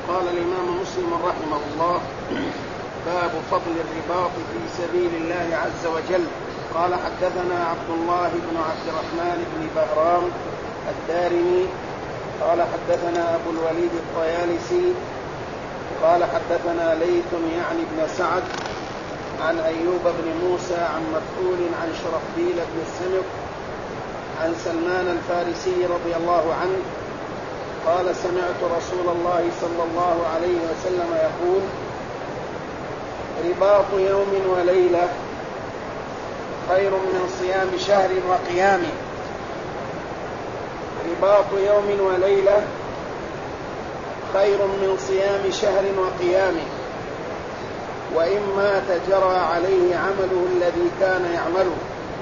قال الإمام مسلم رحمه الله: باب فضل الرباط في سبيل الله عز وجل. قال: حدثنا عبد الله بن عبد الرحمن بن بهرام الدارمي قال: حدثنا أبو الوليد الطيالسي قال: حدثنا ليث يعني بن سعد عن أيوب بن موسى عن مكحول عن شرحبيل بن السمط عن سلمان الفارسي رضي الله عنه قال: سمعت رسول الله صلى الله عليه وسلم يقول: رباط يوم وليلة خير من صيام شهر وقيامه. رباط يوم وليلة خير من صيام شهر وقيامه، وإن مات جرى عليه عمله الذي كان يعمله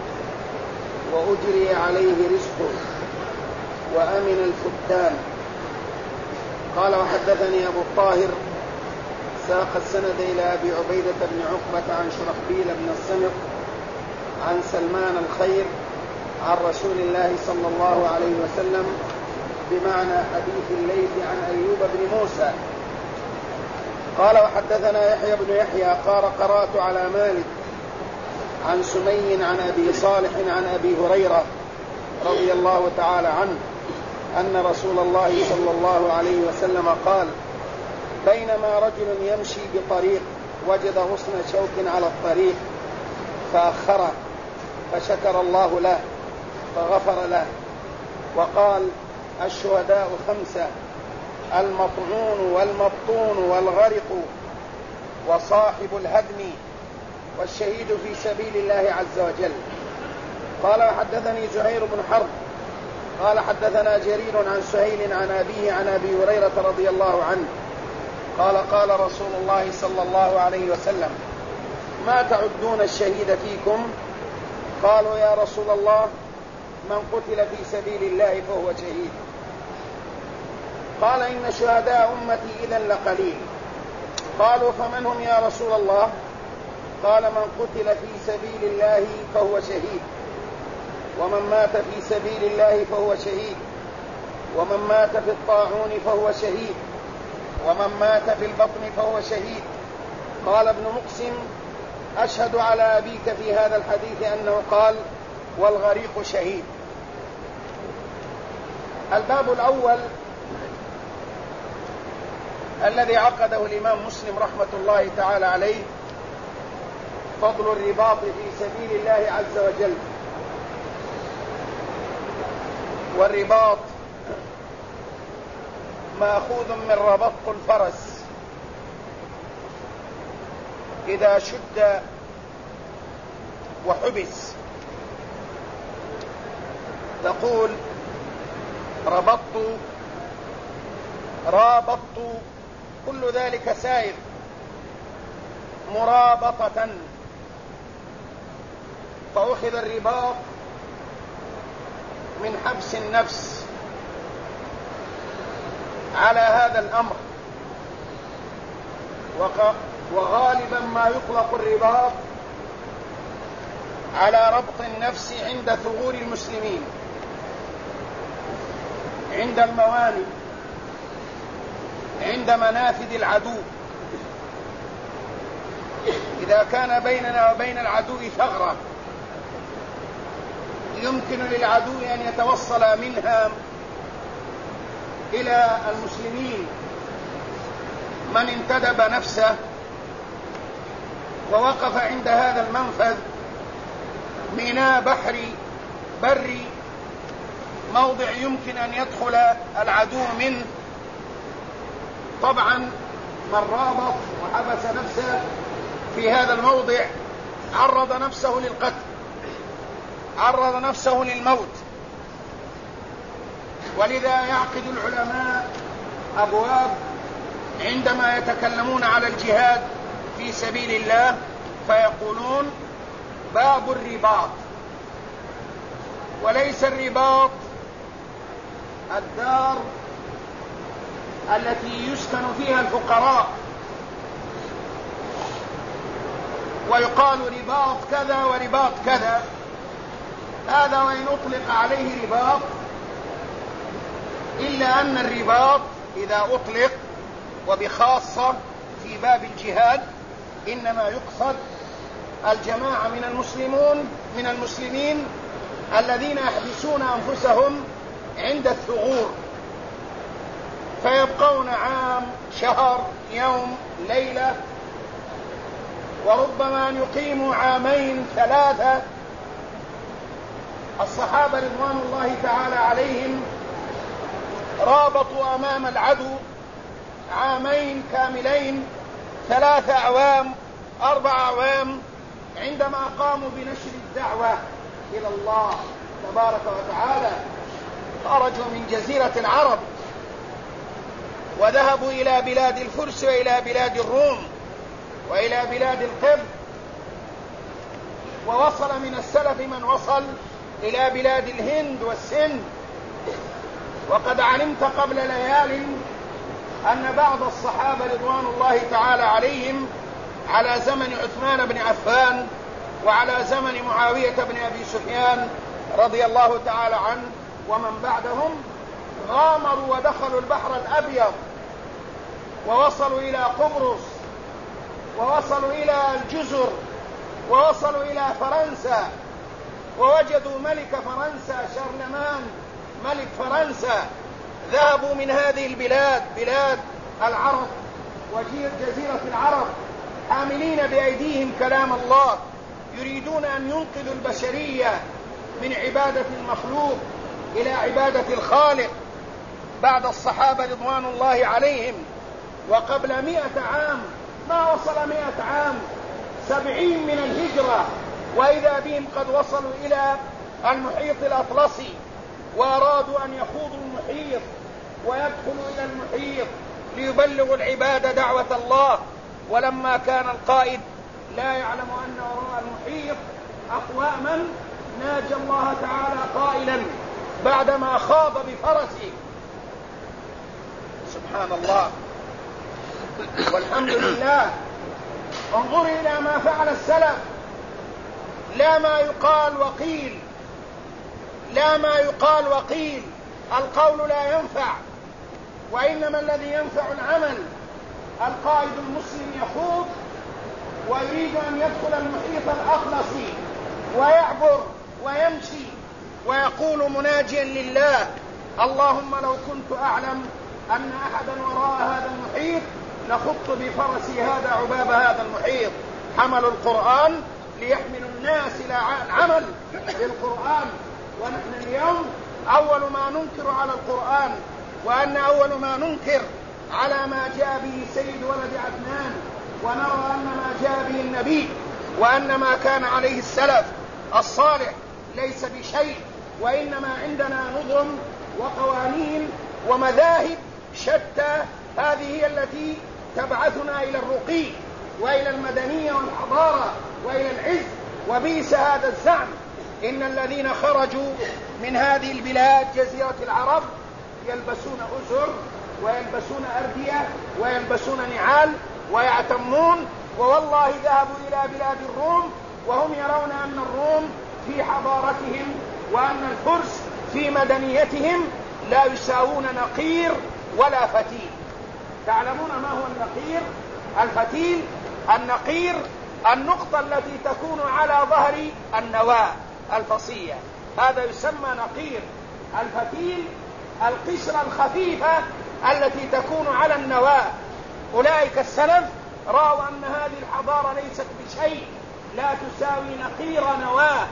وأجري عليه رزقه وأمن الفتان. قال: وحدثني أبو الطاهر ساق السند إلى أبي عبيدة بن عقبة عن شرحبيل بن السمط عن سلمان الخير عن رسول الله صلى الله عليه وسلم بمعنى حديث الليث عن أيوب بن موسى. قال: وحدثنا يحيى بن يحيى قال: قرأت على مالك عن سمي عن أبي صالح عن أبي هريرة رضي الله تعالى عنه أن رسول الله صلى الله عليه وسلم قال: بينما رجل يمشي بطريق وجد غصن شوك على الطريق فأخره فشكر الله له فغفر له، وقال: الشهداء 5: المطعون والمبطون والغرق وصاحب الهدم والشهيد في سبيل الله عز وجل. قال: وحدثني زهير بن حرب قال: حدثنا جرير عن سهيل عن أبيه عن أبي هريرة رضي الله عنه قال: قال رسول الله صلى الله عليه وسلم: ما تعدون الشهيد فيكم؟ قالوا: يا رسول الله، من قتل في سبيل الله فهو شهيد. قال: إن شهداء أمتي إذن لقليل. قالوا: فمن هم يا رسول الله؟ قال: من قتل في سبيل الله فهو شهيد، ومن مات في سبيل الله فهو شهيد، ومن مات في الطاعون فهو شهيد، ومن مات في البطن فهو شهيد. قال ابن مقسم: أشهد على أبيك في هذا الحديث أنه قال: والغريق شهيد. الباب الأول الذي عقده الإمام مسلم رحمة الله تعالى عليه: فضل الرباط في سبيل الله عز وجل. والرباط مأخوذ من ربط الفرس إذا شد وحبس، تقول ربطت، رابطت، كل ذلك سائر مرابطة. فأخذ الرباط من حبس النفس على هذا الأمر، وغالبا ما يطلق الرباط على ربط النفس عند ثغور المسلمين، عند الموانئ، عند منافذ العدو، إذا كان بيننا وبين العدو ثغرة يمكن للعدو أن يتوصل منها إلى المسلمين. من انتدب نفسه ووقف عند هذا المنفذ، ميناء بحري بري، موضع يمكن أن يدخل العدو منه، طبعا من رابط وحبس نفسه في هذا الموضع عرض نفسه للقتل، عرض نفسه للموت. ولذا يعقد العلماء أبواب عندما يتكلمون على الجهاد في سبيل الله فيقولون: باب الرباط. وليس الرباط الدار التي يسكن فيها الفقراء ويقال رباط كذا ورباط كذا، هذا وإن أطلق عليه رباط، إلا أن الرباط إذا أطلق وبخاصة في باب الجهاد إنما يقصد الجماعة من المسلمين الذين يحبسون أنفسهم عند الثغور، فيبقون عام، شهر، يوم، ليلة، وربما أن يقيموا عامين، 3. الصحابة رضوان الله تعالى عليهم رابطوا أمام العدو عامين كاملين، 3 أعوام، 4 أعوام، عندما قاموا بنشر الدعوة إلى الله تبارك وتعالى. خرجوا من جزيرة العرب وذهبوا إلى بلاد الفرس وإلى بلاد الروم وإلى بلاد القبط، ووصل من السلف من وصل إلى بلاد الهند والسند. وقد علمت قبل ليال أن بعض الصحابة رضوان الله تعالى عليهم على زمن عثمان بن عفان وعلى زمن معاوية بن أبي سفيان رضي الله تعالى عنه ومن بعدهم غامروا ودخلوا البحر الأبيض ووصلوا إلى قبرص ووصلوا إلى الجزر ووصلوا إلى فرنسا، ووجدوا ملك فرنسا شارلمان ملك فرنسا. ذهبوا من هذه البلاد، بلاد العرب وجزيرة العرب، حاملين بأيديهم كلام الله، يريدون أن ينقذوا البشرية من عبادة المخلوق إلى عبادة الخالق بعد الصحابة رضوان الله عليهم. وقبل 100 عام، ما وصل 100 عام، 70 من الهجرة، وإذا بهم قد وصلوا إلى المحيط الأطلسي، وأرادوا أن يخوضوا المحيط ويدخلوا إلى المحيط ليبلغوا العباد دعوة الله. ولما كان القائد لا يعلم أن وراء المحيط أقواما، ناجى الله تعالى قائلا بعدما خاض بفرسه: سبحان الله والحمد لله. انظر إلى ما فعل السلف، لا ما يقال وقيل، لا ما يقال وقيل، القول لا ينفع، وإنما الذي ينفع العمل. القائد المسلم يخوض ويريد أن يدخل المحيط الأطلسي ويعبر ويمشي ويقول مناجيا لله: اللهم لو كنت أعلم أن أحدا وراء هذا المحيط لخضت بفرسي هذا عباب هذا المحيط. حملوا القرآن ليحملوا الناس إلى العمل بالقرآن. ونحن اليوم أول ما ننكر على القرآن، وأن أول ما ننكر على ما جاء به سيد ولد عدنان، ونرى أن ما جاء به النبي وأن ما كان عليه السلف الصالح ليس بشيء، وإنما عندنا نظم وقوانين ومذاهب شتى، هذه هي التي تبعثنا إلى الرقي وإلى المدنية والحضارة وإلى العز. وبئس هذا الزعم. إن الذين خرجوا من هذه البلاد جزيرة العرب يلبسون أزر ويلبسون أردية ويلبسون نعال ويعتمون، ووالله ذهبوا إلى بلاد الروم وهم يرون أن الروم في حضارتهم وأن الفرس في مدنيتهم لا يساوون نقير ولا فتيل. تعلمون ما هو النقير؟ الفتيل. النقير النقطة التي تكون على ظهر النواة الفصية، هذا يسمى نقير. الفتيل القشرة الخفيفة التي تكون على النواة. أولئك السلف رأوا أن هذه الحضارة ليست بشيء، لا تساوي نقير نواة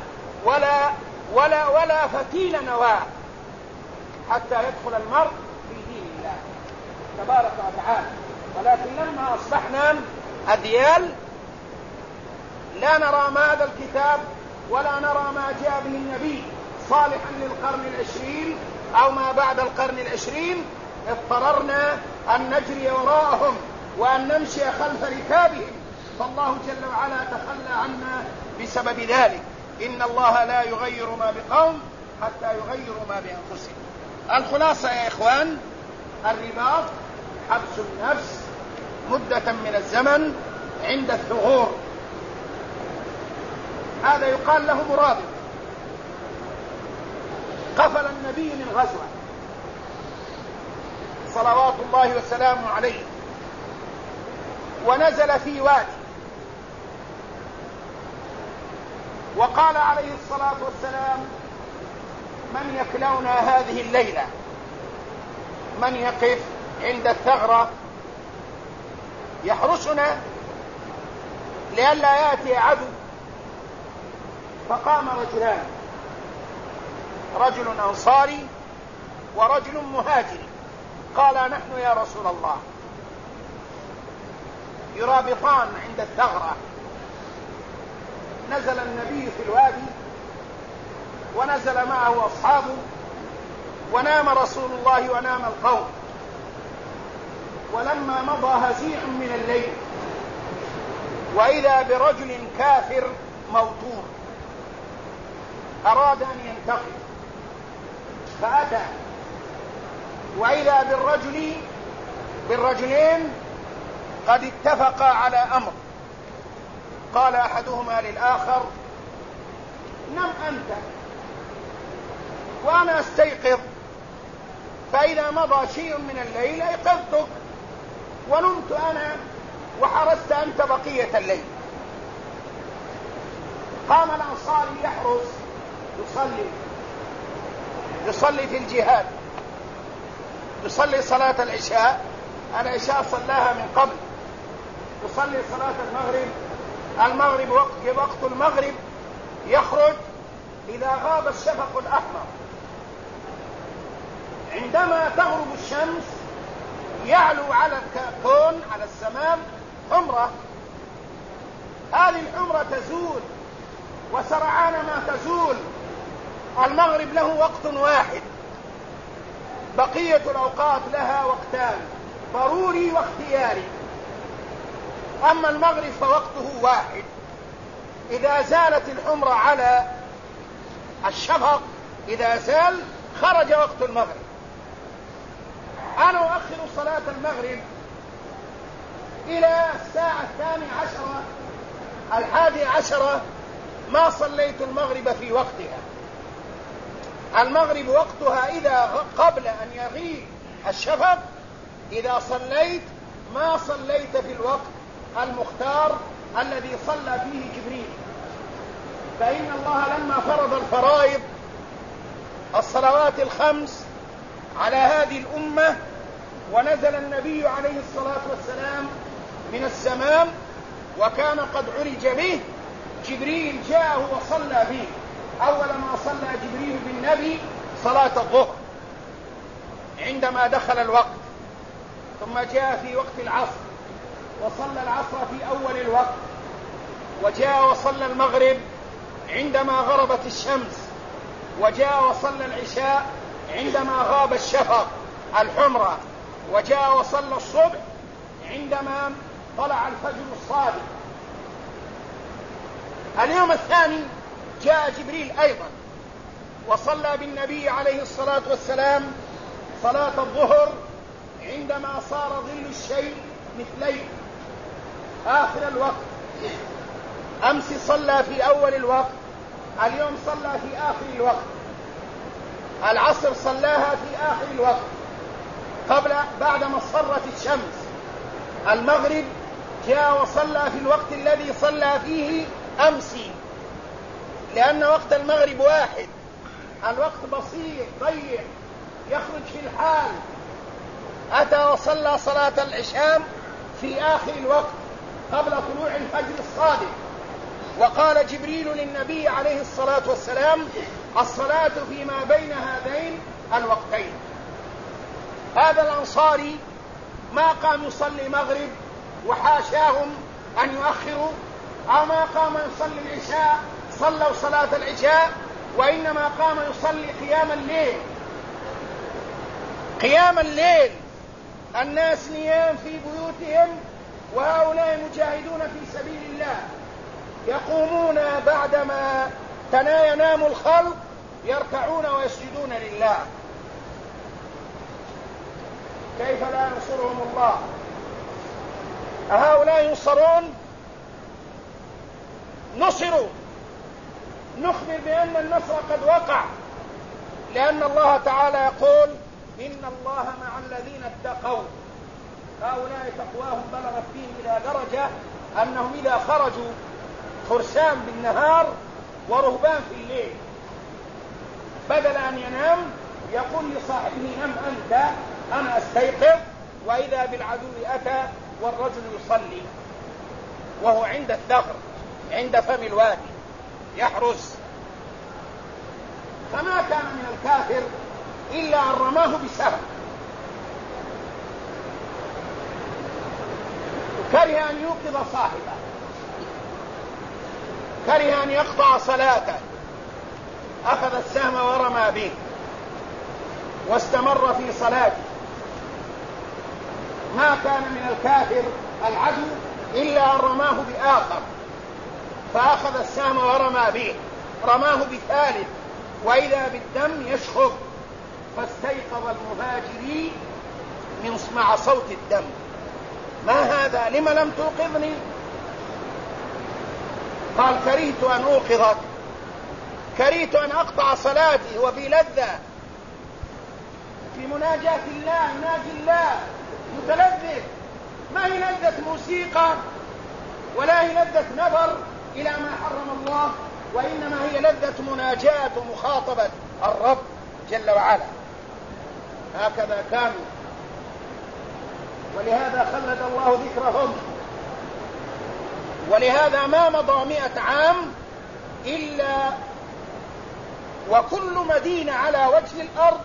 ولا فتيل نواة، حتى يدخل المرء في دين الله تبارك وتعالى. ولكن لما أصبحنا أديال لا نرى ما هذا الكتاب ولا نرى ما جاء به النبي صالحا للقرن 20 أو ما بعد القرن 20، اضطررنا أن نجري وراءهم وأن نمشي خلف ركابهم، فالله جل وعلا تخلى عنا بسبب ذلك. إن الله لا يغير ما بقوم حتى يغيروا ما بأنفسهم. الخلاصة يا إخوان، الرباط حبس النفس مدة من الزمن عند الثغور، هذا يقال له مرابط. قفل النبي من غزوة صلوات الله وسلامه عليه ونزل في وادي، وقال عليه الصلاة والسلام: من يكلونا هذه الليلة؟ من يقف عند الثغرة يحرسنا لئلا يأتي عدو؟ فقام رجلان، رجل أنصاري ورجل مهاجري، قال: نحن يا رسول الله. يرابطان عند الثغرة. نزل النبي في الوادي ونزل معه أصحابه، ونام رسول الله ونام القوم. ولما مضى هزيع من الليل وإذا برجل كافر موتور أراد أن ينتقم، فأتى وإذا بالرجلين قد اتفقا على أمر. قال أحدهما للآخر: نم أنت وأنا أستيقظ، فإذا مضى شيء من الليل أيقظتك، ونمت أنا وحرست أنت بقية الليل. قام الأنصاري يحرس، يصلي في الجهاد، يصلي صلاة العشاء صلاها من قبل، يصلي صلاة المغرب وقت المغرب يخرج إذا غاب الشفق الأحمر. عندما تغرب الشمس يعلو على الكون، على السماء، حمرة. هذه الحمرة تزول، وسرعان ما تزول المغرب له وقت واحد، بقية الأوقات لها وقتان، ضروري واختياري. أما المغرب فوقته واحد. إذا زالت الحمرة على الشفق، إذا زال خرج وقت المغرب. أنا أؤخر صلاة المغرب إلى الساعة 11 ما صليت المغرب في وقتها. المغرب وقتها إذا قبل أن يغيب الشفق، إذا صليت ما صليت في الوقت المختار الذي صلى فيه جبريل. فإن الله لما فرض الفرائض الصلوات الخمس على هذه الأمة، ونزل النبي عليه الصلاة والسلام من السماء وكان قد عرج به، جبريل جاءه وصلى به. أول ما صلى جبريل بالنبي صلاة الظهر عندما دخل الوقت، ثم جاء في وقت العصر وصلى العصر في أول الوقت، وجاء وصلى المغرب عندما غربت الشمس، وجاء وصلى العشاء عندما غاب الشفق الحمرة، وجاء وصلى الصبح عندما طلع الفجر الصادق. اليوم الثاني جاء جبريل أيضا وصلى بالنبي عليه الصلاة والسلام صلاة الظهر عندما صار ظل الشيء مثلين، آخر الوقت. أمس صلى في أول الوقت، اليوم صلى في آخر الوقت. العصر صلاها في آخر الوقت بعدما اصفرت الشمس. المغرب جاء وصلى في الوقت الذي صلى فيه أمس، لأن وقت المغرب واحد، الوقت بسيط ضيق يخرج في الحال. أتى وصلى صلاة العشاء في آخر الوقت قبل طلوع الفجر الصادق. وقال جبريل للنبي عليه الصلاة والسلام: الصلاة فيما بين هذين الوقتين. هذا الأنصاري ما قام يصلي مغرب، وحاشاهم أن يؤخروا، أو ما قام يصلي العشاء صلوا صلاة العشاء، وإنما قام يصلي قيام الليل. قيام الليل، الناس نيام في بيوتهم، وهؤلاء مجاهدون في سبيل الله يقومون بعدما ينام الخلق، يركعون ويسجدون لله. كيف لا ينصرهم الله؟ أهؤلاء ينصرون؟ نصروا. نخبر بأن النصر قد وقع، لأن الله تعالى يقول: إن الله مع الذين اتقوا هؤلاء تقواهم بلغت فيهم إلى درجة أنهم إذا خرجوا فرسان بالنهار ورهبان في الليل، بدل أن ينام يقول لصاحبه نم أنت أنا أستيقظ، وإذا بالعدو أتى والرجل يصلي وهو عند الثغر عند فم الوادي يحرس. فما كان من الكافر إلا أن رماه بسهم، كره أن يوقظ صاحبه، كره أن يقطع صلاته، أخذ السهم ورمى به واستمر في صلاته. ما كان من الكافر العدو إلا أن رماه بآخر فأخذ السهم ورمى به، رماه بثالث وإذا بالدم يشخب، فاستيقظ المهاجري مع صوت الدم. ما هذا؟ لم لم توقظني؟ قال كرهت أن أوقظك، كرهت أن أقطع صلاتي وفي لذة في مناجاة الله، يناجي الله متلذذ، ما هي لذة موسيقى ولا هي لذة نظر إلى ما حرم الله، وإنما هي لذة مناجاة ومخاطبة الرب جل وعلا. هكذا كانوا، ولهذا خلد الله ذكرهم، ولهذا ما مضى 100 عام إلا وكل مدينة على وجه الأرض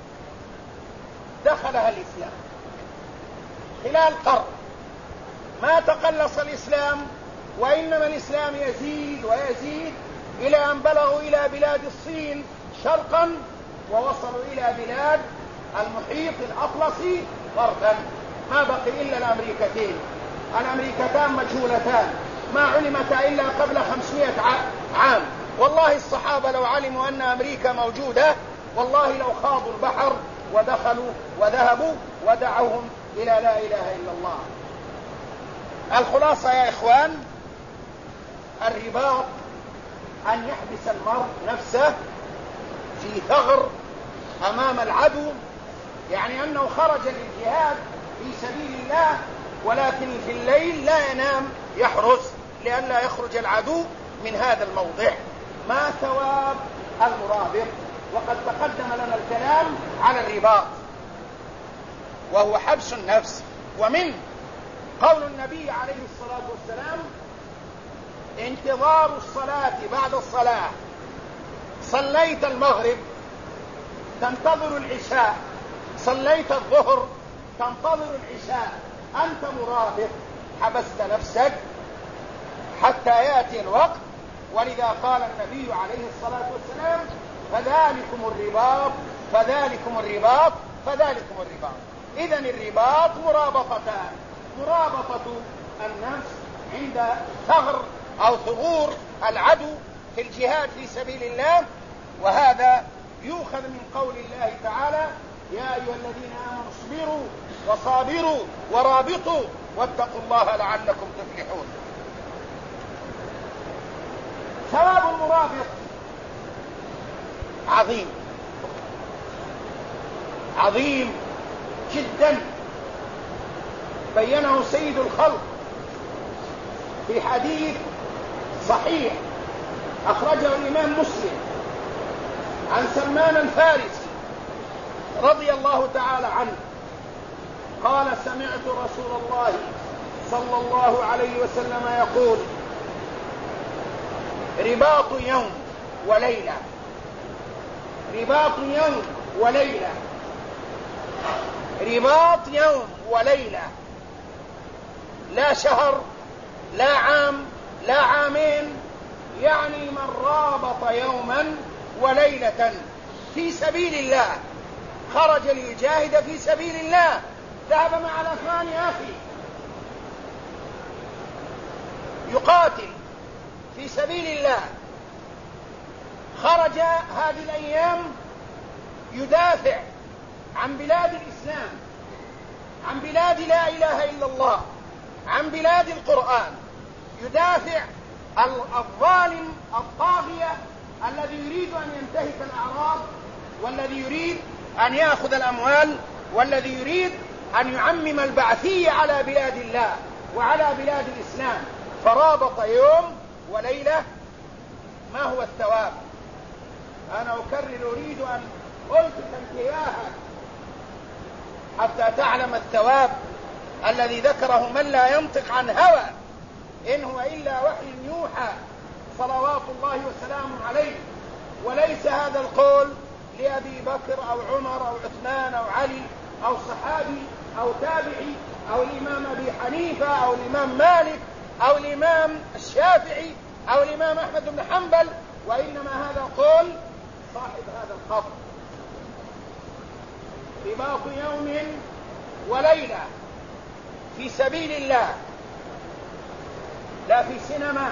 دخلها الإسلام خلال قرن، ما تقلص الإسلام، وإنما الإسلام يزيد ويزيد إلى أن بلغوا إلى بلاد الصين شرقا ووصلوا إلى بلاد المحيط الأطلسي غربا. ما بقي إلا الأمريكتين، الأمريكتان مجهولتان ما علمتا إلا قبل 500 عام. والله الصحابة لو علموا أن أمريكا موجودة والله لو خاضوا البحر ودخلوا وذهبوا ودعوهم إلى لا إله إلا الله. الخلاصة يا إخوان، الرباط أن يحبس المرء نفسه في ثغر أمام العدو، يعني أنه خرج للجهاد في سبيل الله ولكن في الليل لا ينام يحرس لئلا يخرج العدو من هذا الموضع. ما ثواب المرابط؟ وقد تقدم لنا الكلام على الرباط وهو حبس النفس. ومن قول النبي عليه الصلاة والسلام انتظار الصلاة بعد الصلاة، صليت المغرب تنتظر العشاء، صليت الظهر تنتظر العشاء، أنت مرابط حبست نفسك حتى يأتي الوقت. ولذا قال النبي عليه الصلاة والسلام فذلكم الرباط فذلكم الرباط فذلكم الرباط. إذن الرباط مرابطتان، مرابطة النفس عند ثغر أو ثغور العدو في الجهاد في سبيل الله، وهذا يؤخذ من قول الله تعالى يا أيها الذين آمنوا اصبروا وصابروا ورابطوا واتقوا الله لعلكم تفلحون. ثواب المرابط عظيم عظيم جدا، بينه سيد الخلق في حديث صحيح أخرجه الإمام مسلم عن سلمان الفارسي رضي الله تعالى عنه قال سمعت رسول الله صلى الله عليه وسلم يقول رباط يوم وليلة، رباط يوم وليلة، رباط يوم وليلة، لا شهر لا عام لا عامين، يعني من رابط يوما وليلة في سبيل الله، خرج ليجاهد في سبيل الله، ذهب مع الأثمان يا أخي يقاتل في سبيل الله، خرج هذه الأيام يدافع عن بلاد الإسلام، عن بلاد لا إله إلا الله، عن بلاد القرآن، يدافع الظالم الطاغية الذي يريد أن ينتهك الأعراض، والذي يريد أن يأخذ الأموال، والذي يريد أن يعمم البعثية على بلاد الله وعلى بلاد الإسلام، فرابط يوم وليلة. ما هو الثواب؟ أنا أكرر، أريد أن ألفت انتباهك حتى تعلم الثواب الذي ذكره من لا ينطق عن هوى، إن هو إلا وحي يوحى صلوات الله وسلامه عليه. وليس هذا القول لأبي بكر أو عمر أو عثمان أو علي أو صحابي أو تابعي أو الإمام أبي حنيفة أو الإمام مالك أو الإمام الشافعي أو الإمام أحمد بن حنبل، وإنما هذا قول صاحب هذا القبر. رباط يوم وليلة في سبيل الله، لا في سينما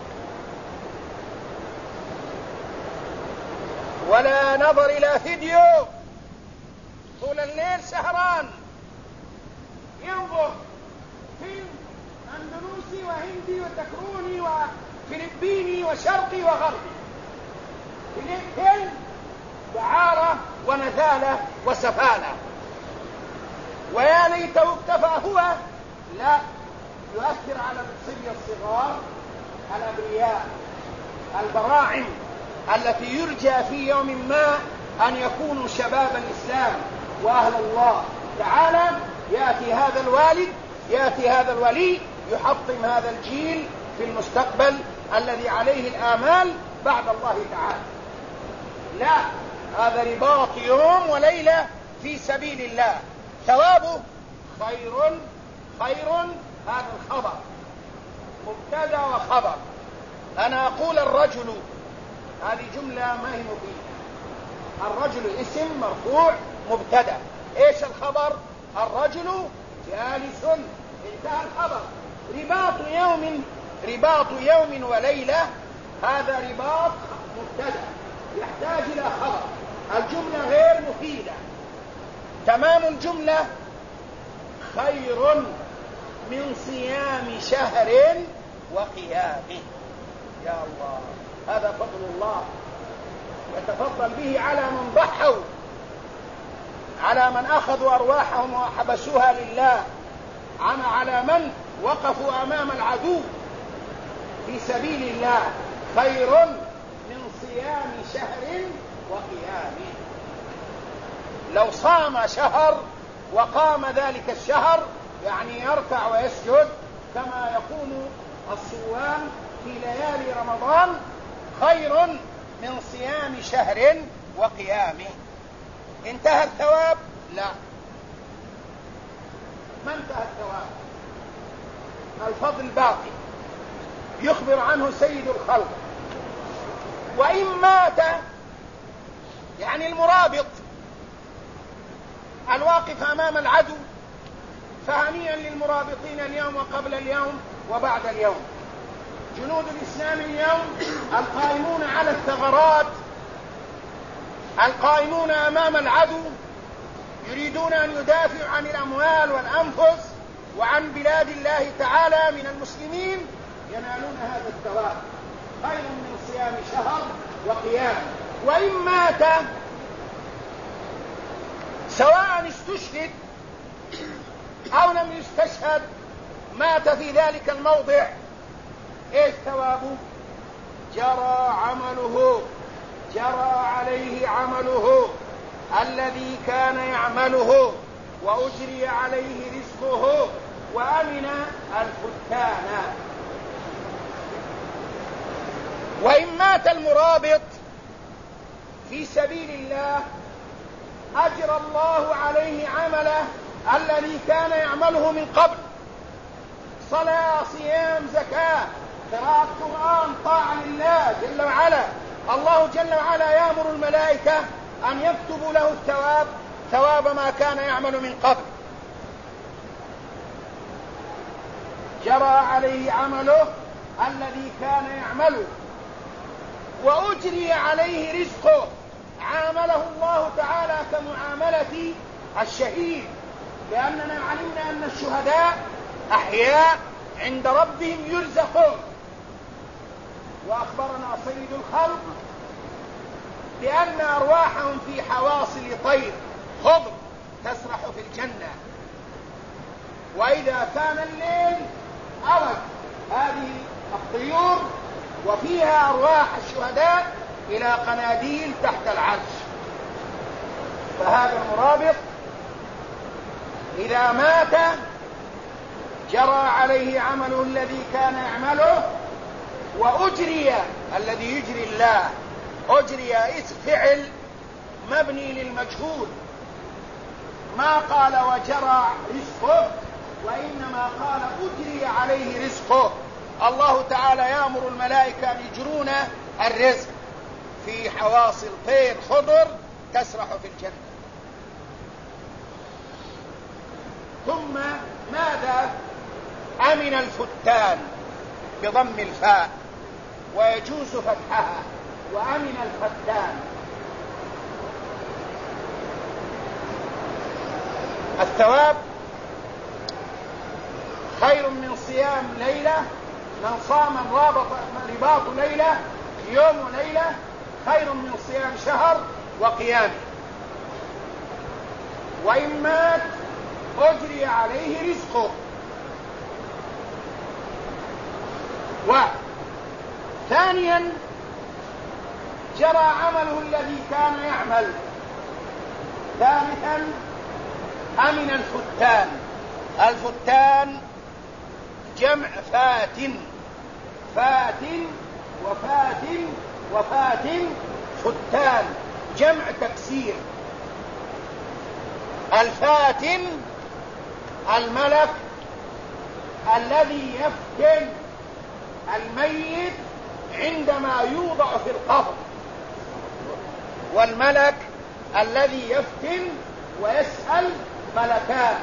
ولا نظر إلى فيديو طول الليل سهران ينظر فيلم أندلسي وهندي وتكروني وفلبيني وشرقي وغربي، فيلم دعارة ونذالة وسفالة. ويا ليته اكتفى هو، لا، يؤثر على الصبية الصغار الأبرياء البراعم التي يرجى في يوم ما أن يكونوا شباب الإسلام وأهل الله تعالى. يأتي هذا الوالد، يأتي هذا الولي يحطم هذا الجيل في المستقبل الذي عليه الآمال بعد الله تعالى. لا، هذا رباط يوم وليلة في سبيل الله، ثوابه خير. هذا الخبر مبتدأ وخبر. أنا أقول الرجل، هذه جملة ما هي مفيدة. الرجل اسم مرفوع مبتدأ، ايش الخبر؟ الرجل جالس، انتهى الخبر. رباط يوم وليلة، هذا رباط مبتدأ يحتاج إلى خبر. الجملة غير مفيدة. تمام الجملة: خير من صيام شهر وقيامه. يا الله، هذا فضل الله يتفضل به على من ضحوا، على من أخذوا أرواحهم وحبسوها لله، على من وقفوا أمام العدو في سبيل الله. خير من صيام شهر وقيامه. لو صام شهر وقام ذلك الشهر، يعني يركع ويسجد كما يقوم الصوام في ليالي رمضان، خير من صيام شهر وقيامه. انتهى الثواب؟ لا، ما انتهى الثواب. الفضل باقي، يخبر عنه سيد الخلق. وإن مات، يعني المرابط الواقف أمام العدو، فهنيئا للمرابطين اليوم وقبل اليوم وبعد اليوم. جنود الإسلام اليوم القائمون على الثغرات، القائمون أمام العدو، يريدون أن يدافعوا عن الأموال والأنفس وعن بلاد الله تعالى من المسلمين، ينالون هذا الثواب. خير من صيام شهر وقيام. وإن مات، سواء استشهد أو لم يستشهد، مات في ذلك الموضع، ايش ثوابه؟ جرى عليه عمله الذي كان يعمله، وأجري عليه رزقه، وأمن الفتان. وإن مات المرابط في سبيل الله، أجرى الله عليه عمله الذي كان يعمله من قبل: صلاة، صيام، زكاة، قراءة قرآن، طاعة لله جل وعلا. الله جل وعلا يأمر الملائكة أن يكتبوا له الثواب، ثواب ما كان يعمل من قبل. جرى عليه عمله الذي كان يعمله، وأجري عليه رزقه، عامله الله تعالى كمعاملة الشهيد، لأننا علمنا أن الشهداء أحياء عند ربهم يرزقون. وأخبرنا سيد الخلق بأن أرواحهم في حواصل طير خضر تسرح في الجنة، وإذا كان الليل أوت هذه الطيور وفيها أرواح الشهداء إلى قناديل تحت العرش. فهذا المرابط إذا مات جرى عليه عمله الذي كان يعمله، وأجري الذي يجري الله، أجري اسم فعل مبني للمجهول، ما قال وجرى رزقه، وإنما قال أجري عليه رزقه. الله تعالى يأمر الملائكة أن يجرون الرزق في حواصل طير خضر تسرح في الجنة. ثم ماذا؟ أمن الفتان بضم الفاء ويجوز فتحها، وأمن الفتان. الثواب خير من صيام ليلة، من صام رباط ليلة يوم وليلة خير من صيام شهر وقيامه. وإن مات أجري عليه رزقه. وثانيا جرى عمله الذي كان يعمل. ثالثا أمن الفتان. الفتان جمع فات، فات وفات وفات، فتان جمع تكسير. الفاتن الملك الذي يفتن الميت عندما يوضع في القبر، والملك الذي يفتن ويسأل ملكان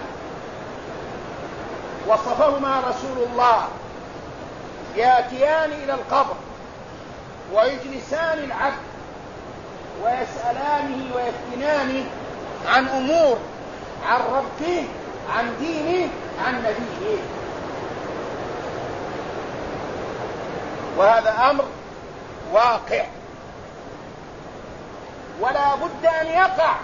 وصفهما رسول الله، ياتيان إلى القبر ويجلسان العبد ويسألانه ويفتنانه عن أمور، عن ربه، عن دينه، عن نبيه. وهذا أمر واقع ولا بد أن يقع.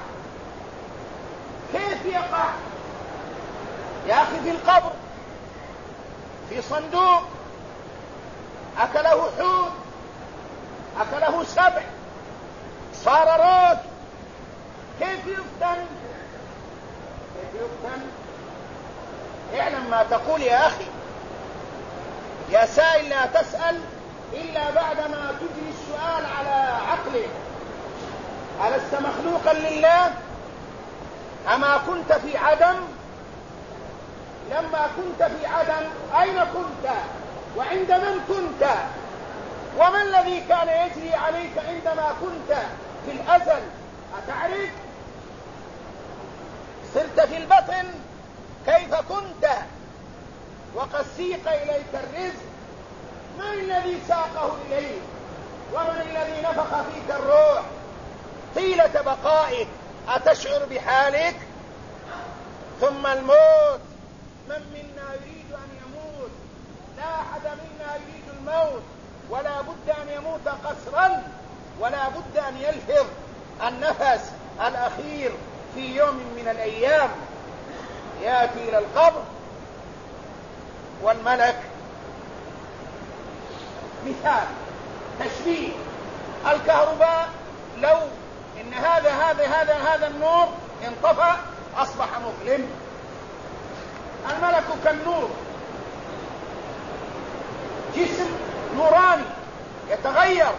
كيف يقع؟ يا أخي في القبر، في صندوق أكله حوت، أكله سبع، صار روج. كيف يفتن؟ كيف يفتن؟ اعلم ما تقول يا أخي. يا سائل لا تسأل إلا بعدما تجري السؤال على عقله. ألست مخلوقا لله؟ أما كنت في عدم؟ لما كنت في عدم أين كنت؟ وعند من كنت؟ وما الذي كان يجري عليك عندما كنت في الأزل؟ أتعرف؟ صرت في البطن كيف كنت؟ وقد سيق إليك الرزق، من الذي ساقه إليك؟ ومن الذي نفخ فيك الروح طيلة بقائك؟ أتشعر بحالك؟ ثم الموت. من منا يريد أن يموت؟ لا أحد منا يريد الموت، ولا بد أن يموت قسرا، ولا بد أن يلفظ النفس الأخير في يوم من الأيام. يأتي إلى القبر والملك. مثال تشبيه الكهرباء، لو إن هذا النور انطفأ أصبح مظلم. الملك كالنور، جسم نوراني يتغير،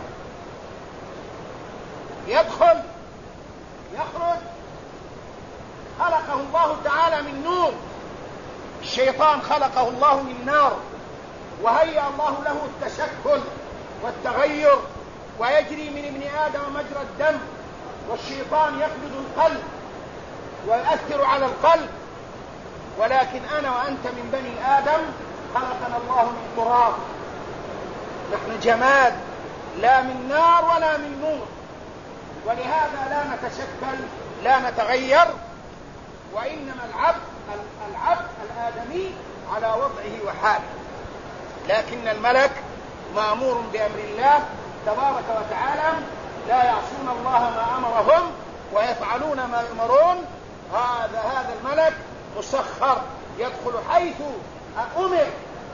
يدخل يخرج. خلقه الله تعالى من نور. الشيطان خلقه الله من نار، وهيأ الله له التشكل والتغير، ويجري من ابن آدم مجرى الدم، والشيطان يقبض القلب ويؤثر على القلب. ولكن أنا وأنت من بني آدم خلقنا الله من تراب، نحن جماد، لا من نار ولا من نور، ولهذا لا نتشكل لا نتغير. وإنما العبد الآدمي على وضعه وحاله، لكن الملك مأمور بأمر الله تبارك وتعالى، لا يعصون الله ما أمرهم ويفعلون ما يؤمرون. هذا الملك مسخر يدخل حيث أمر،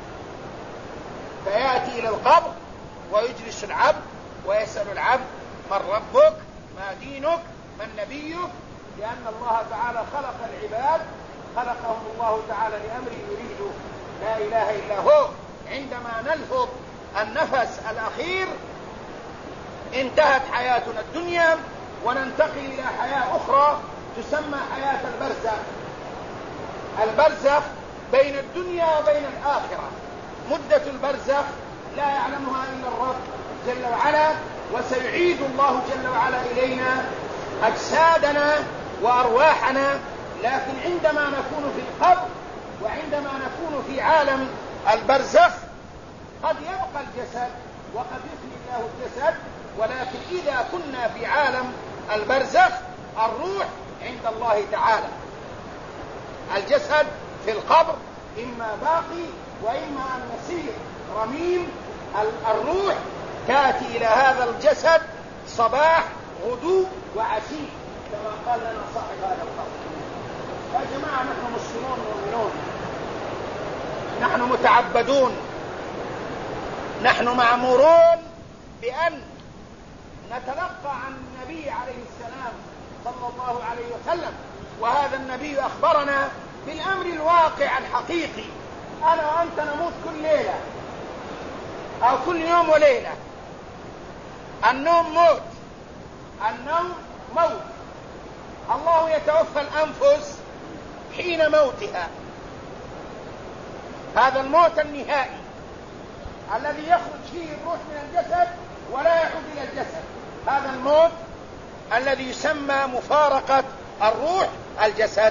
فيأتي إلى القبر ويجلس العبد ويسأل العبد: من ربك؟ ما دينك؟ من نبيك؟ لأن الله تعالى خلق العباد، خلقهم الله تعالى لأمر يريد لا إله إلا هو. عندما نلفظ النفس الأخير انتهت حياتنا الدنيا وننتقل إلى حياة أخرى تسمى حياة البرزخ. البرزخ بين الدنيا وبين الآخرة. مدة البرزخ لا يعلمها إلا الرب جل وعلا، وسيعيد الله جل وعلا إلينا أجسادنا وأرواحنا. لكن عندما نكون في القبر وعندما نكون في عالم البرزخ قد يبقى الجسد وقد يفني الله الجسد، ولكن إذا كنا في عالم البرزخ الروح عند الله تعالى. الجسد في القبر إما باقي وإما أن نسير رميم. الروح تأتي إلى هذا الجسد صباح غدو وعشي كما قال لنا صاحب هذا القبر. يا جماعة نحن مسلمون مؤمنون، نحن متعبدون، نحن مأمورون بأن نتلقى عن النبي عليه السلام صلى الله عليه وسلم، وهذا النبي أخبرنا بالأمر الواقع الحقيقي. أنا وأنت نموت كل ليلة أو كل يوم وليلة. النوم موت، النوم موت. الله يتوفى الأنفس حين موتها، هذا الموت النهائي الذي يخرج فيه الروح من الجسد ولا يعود إلى الجسد. هذا الموت الذي يسمى مفارقة الروح الجسد.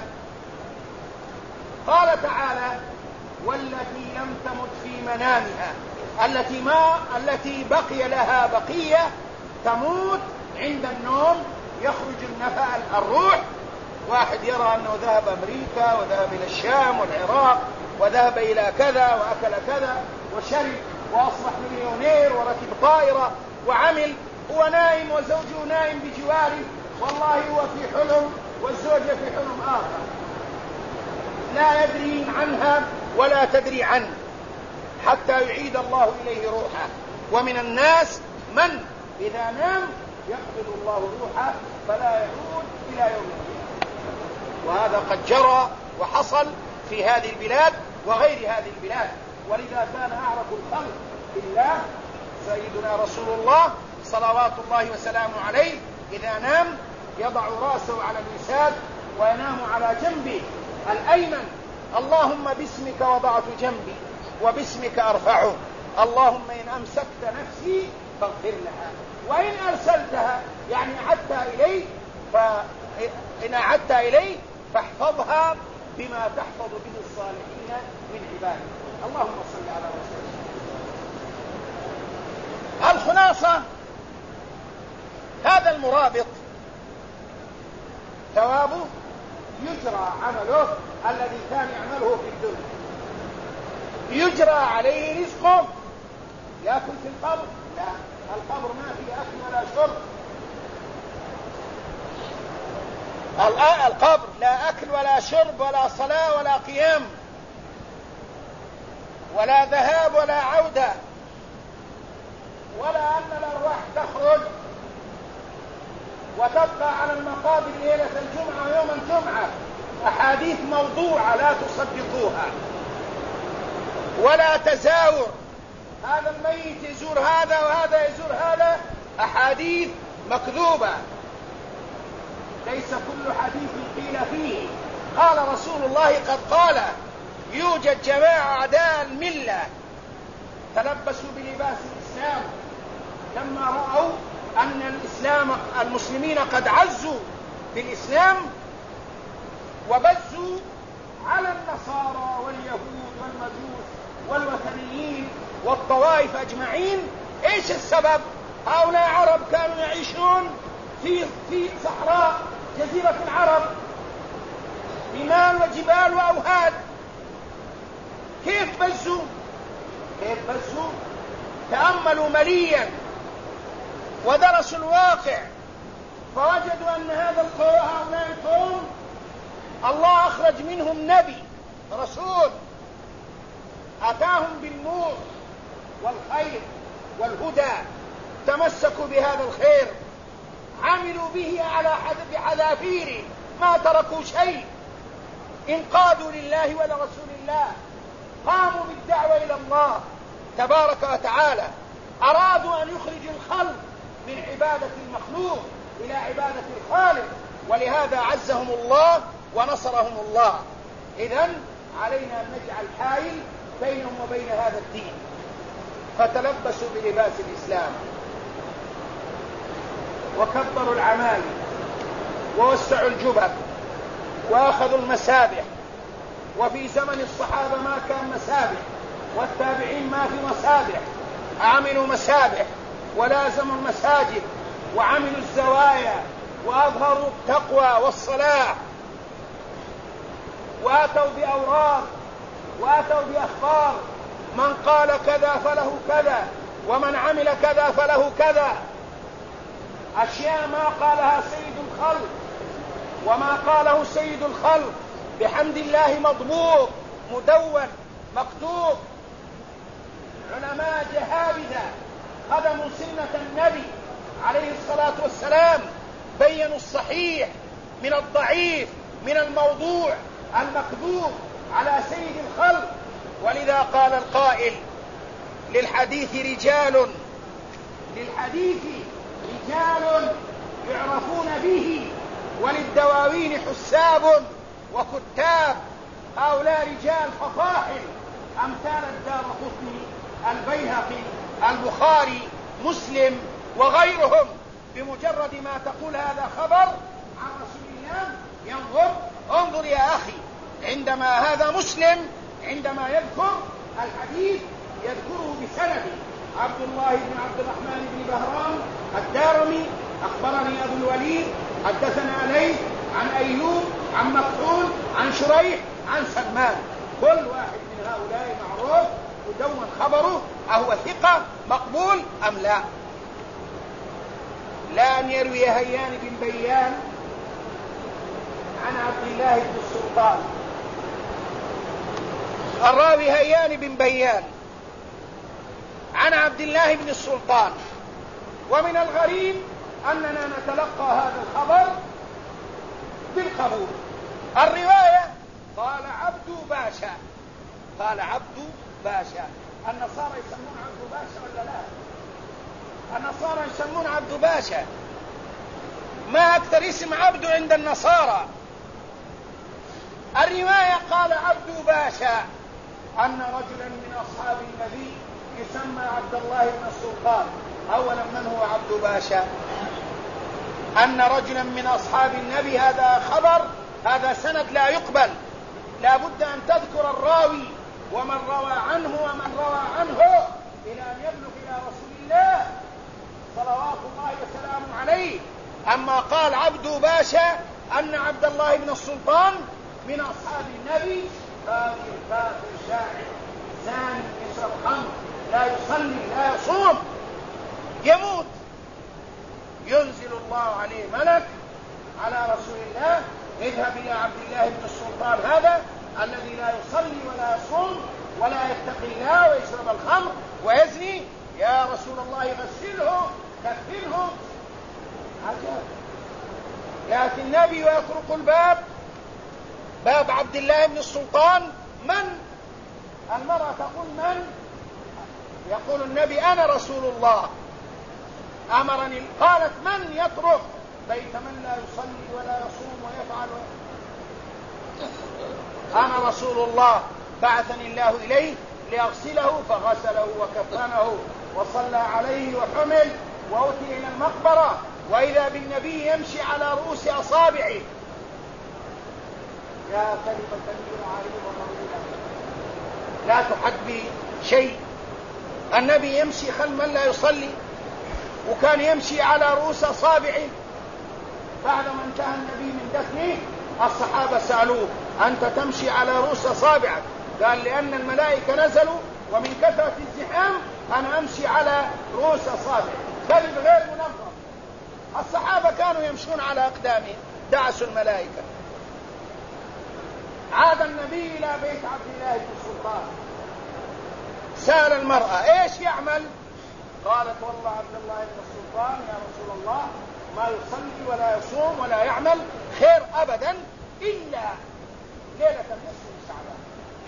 قال تعالى: والتي لم تمت في منامها، التي بقي لها بقية تموت عند النوم. يخرج الروح. واحد يرى أنه ذهب أمريكا وذهب إلى الشام والعراق وذهب إلى كذا وأكل كذا وشرب وأصبح مليونير وركب طائرة وعمل، هو نائم وزوجه نائم بجواره، والله هو في حلم والزوجة في حلم آخر، لا يدري عنها ولا تدري عنه حتى يعيد الله إليه روحه. ومن الناس من إذا نام يقبض الله روحه فلا يعود إلى يوم القيامة. وهذا قد جرى وحصل في هذه البلاد وغير هذه البلاد. ولذا كان أعرف الخلق بالله سيدنا رسول الله صلوات الله وسلامه عليه، إذا نام يضع رأسه على الوساد وينام على جنبه الأيمن: اللهم باسمك وضعت جنبي وباسمك أرفعه، اللهم إن أمسكت نفسي فاغفر لها، وإن أرسلتها يعني إن أعدت إليه فاحفظها بما تحفظ به الصالحين من عبادك. اللهم صل على رسول الله. الخلاصة: هذا المرابط ثوابه يجرى عمله الذي كان يعمله في الدنيا، يجرى عليه رزقه. يأكل في القبر؟ لا، القبر ما فيه أكل ولا شرب. القبر لا أكل ولا شرب ولا صلاة ولا قيام ولا ذهاب ولا عودة، ولا أن الأرواح تخرج وتبقى على المقابر ليلة الجمعة ويوم الجمعة. أحاديث موضوعة لا تصدقوها. ولا تزاور، هذا الميت يزور هذا وهذا يزور هذا، أحاديث مكذوبة، ليس كل حديث قيل فيه. قال رسول الله قد قال: يوجد جماعة أعداء الملة تلبسوا بلباس الإسلام لما رأوا أن المسلمين قد عزوا بالإسلام وبزوا على النصارى واليهود والمجوس والوثنيين والطوائف أجمعين. إيش السبب؟ هؤلاء عرب كانوا يعيشون في صحراء جزيرة العرب بمال وجبال وأوهاد. كيف بزوا؟ تأملوا مليا ودرسوا الواقع فوجدوا أن هؤلاء القوم الله أخرج منهم نبي رسول أتاهم بالنور والخير والهدى، تمسكوا بهذا الخير، عملوا به على بحذافير، ما تركوا شيء، انقادوا لله ولرسول الله، قاموا بالدعوة إلى الله تبارك وتعالى، أرادوا أن يخرجوا الخلق من عبادة المخلوق إلى عبادة الخالق، ولهذا عزهم الله ونصرهم الله. إذن علينا أن نجعل حائل بينهم وبين هذا الدين، فتلبسوا بلباس الإسلام وكبروا العمال ووسعوا الجبب وأخذوا المسابح، وفي زمن الصحابة ما كان مسابح، والتابعين ما في مسابح، عملوا مسابح ولازموا المساجد وعملوا الزوايا وأظهروا التقوى والصلاح، وآتوا بأوراق وآتوا بأخبار، من قال كذا فله كذا، ومن عمل كذا فله كذا، أشياء ما قالها سيد الخلق وما قاله سيد الخلق بحمد الله مضبوط مدون مكتوب. علماء جهابذة خدموا سنة النبي عليه الصلاة والسلام، بينوا الصحيح من الضعيف من الموضوع المكذوب على سيد الخلق. ولذا قال القائل: للحديث رجال يعرفون به، وللدواوين حساب وكتاب، هؤلاء رجال فطاحل أمثال الدارقطني البيهقي البخاري مسلم وغيرهم، بمجرد ما تقول هذا خبر عن رسول الله انظر يا أخي، عندما هذا مسلم عندما يذكر الحديث يذكره بسنده: عبد الله بن عبد الرحمن بن بهرام الدارمي أخبرني أبو الوليد حدثنا عليه عن أيوب عن مكحول عن شريح عن سلمان. كل واحد من هؤلاء معروف ودون خبره، أهو ثقة مقبول أم لا؟ لا أن يروي هيان بن بيان عن عبد الله بن السلطان. الراوي هيان بن بيان عن عبد الله بن السلطان. ومن الغريب أننا نتلقى هذا الخبر بالقبول. الرواية قال عبد باشا. النصارى يسمون عبد باشا ولا لا؟ النصارى يسمون عبد باشا، ما أكثر اسم عبد عند النصارى. الرواية قال عبد باشا أن رجلا من أصحاب النبي يسمى عبد الله بن السلطان. أولا، من هو عبد باشا؟ أن رجلا من أصحاب النبي، هذا خبر، هذا سند لا يقبل، لا بد أن تذكر الراوي ومن روى عنه ومن روى عنه إلى أن يبلغ إلى رسول الله صلوات الله وسلامه عليه. أما قال عبد باشا أن عبد الله بن السلطان من أصحاب النبي، كافر شاعر زاني يشرب خمر لا يصلي لا يصوم يموت، ينزل الله عليه ملك على رسول الله: اذهب إلى عبد الله بن السلطان هذا الذي لا يصلي ولا يصوم ولا يتقي الله ويشرب الخمر ويزني، يا رسول الله غسله كفنه. عجب. يأتي النبي ويطرق الباب، باب عبد الله بن السلطان. من؟ المرأة تقول من؟ يقول النبي: أنا رسول الله أمرني. قالت: من يطرق بيت من لا يصلي ولا يصوم ويفعل؟ أنا رسول الله بعثني الله إليه لأغسله، فغسله وكفنه وصلى عليه وحمل وأتي إلى المقبرة، وإذا بالنبي يمشي على رؤوس أصابعه. يا كلمة كبيرة عريضة طويلة لا تحد بشيء. النبي يمشي خلف من لا يصلي، وكان يمشي على رؤوس أصابعه. بعدما انتهى النبي من دفنه الصحابة سألوه: أنت تمشي على رؤوس أصابعك؟ قال: لأن الملائكة نزلوا ومن كثرة الزحام أنا أمشي على رؤوس أصابعي. كذب غير منظم. الصحابة كانوا يمشون على أقدامهم، دعسوا الملائكة. عاد النبي إلى بيت عبد الله بن السلطان، سأل المرأة ايش يعمل؟ قالت والله عبد الله بن السلطان يا رسول الله ما يصلي ولا يصوم ولا يعمل خير أبدا إلا ليلة النصف من شعبان.